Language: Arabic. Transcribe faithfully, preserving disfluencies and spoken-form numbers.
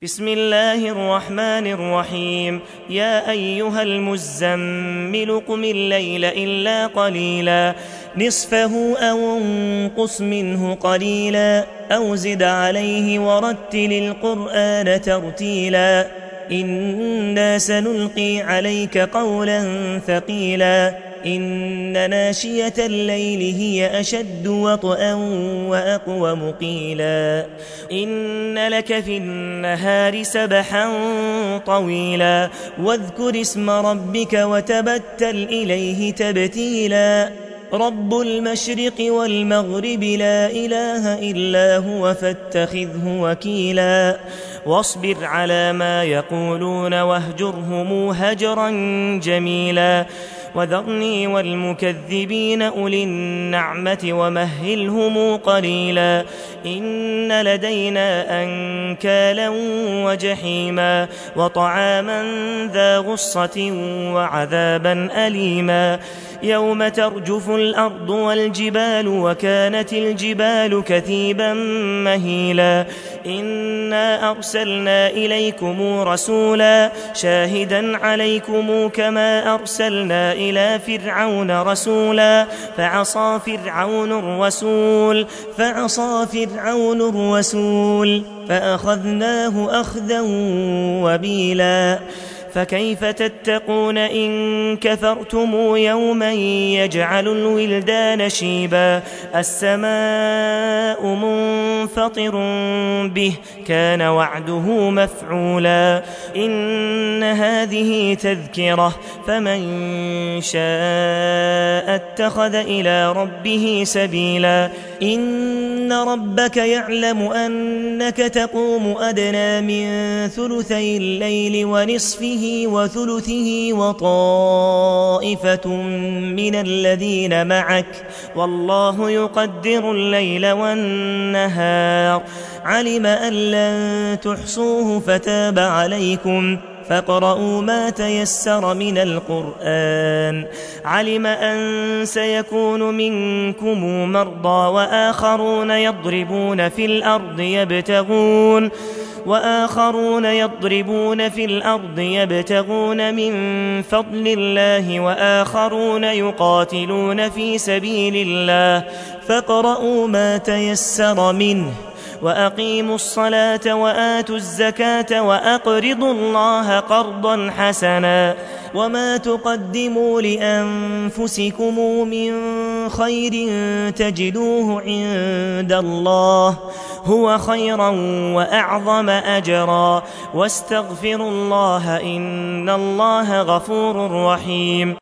بسم الله الرحمن الرحيم. يا أيها المزمل قم الليل إلا قليلا نصفه أو انقص منه قليلا أو زد عليه ورتل القرآن ترتيلا إنا سنلقي عليك قولا ثقيلا إن ناشية الليل هي أشد وطئا وأقوم قيلا إن لك في النهار سبحا طويلا واذكر اسم ربك وتبتل إليه تبتيلا رب المشرق والمغرب لا إله إلا هو فاتخذه وكيلا واصبر على ما يقولون واهجرهم هجرا جميلا وذرني والمكذبين أولي النعمة ومهلهم قليلا إن لدينا أنكالا وجحيما وطعاما ذا غصة وعذابا أليما يوم ترجف الأرض والجبال وكانت الجبال كثيبا مهيلا إنا أرسلنا إليكم رسولا شاهدا عليكم كما أرسلنا إلى فرعون رسولا فعصى فرعون الرسول فعصى فرعون الرسول فأخذناه أخذا وبيلا فكيف تتقون إن كفرتم يوما يجعل الولدان شيبا السماء منفطر به كان وعده مفعولا إن هذه تذكرة فمن شاء اتخذ إلى ربه سبيلا إن ربك يعلم أنك تقوم أدنى من ثلثي الليل ونصفه وثلثه وطائفة من الذين معك والله يقدر الليل والنهار علم أن لن تحصوه فتاب عليكم فاقرؤوا ما تيسر من القرآن علم أن سيكون منكم مرضى وآخرون يضربون في الأرض يبتغون وآخرون يضربون في الأرض يبتغون من فضل الله وآخرون يقاتلون في سبيل الله فاقرؤوا ما تيسر منه وأقيموا الصلاة وآتوا الزكاة وأقرضوا الله قرضا حسنا وما تقدموا لأنفسكم من خير تجدوه عند الله هو خيرا وأعظم أجرا واستغفروا الله إن الله غفور رحيم.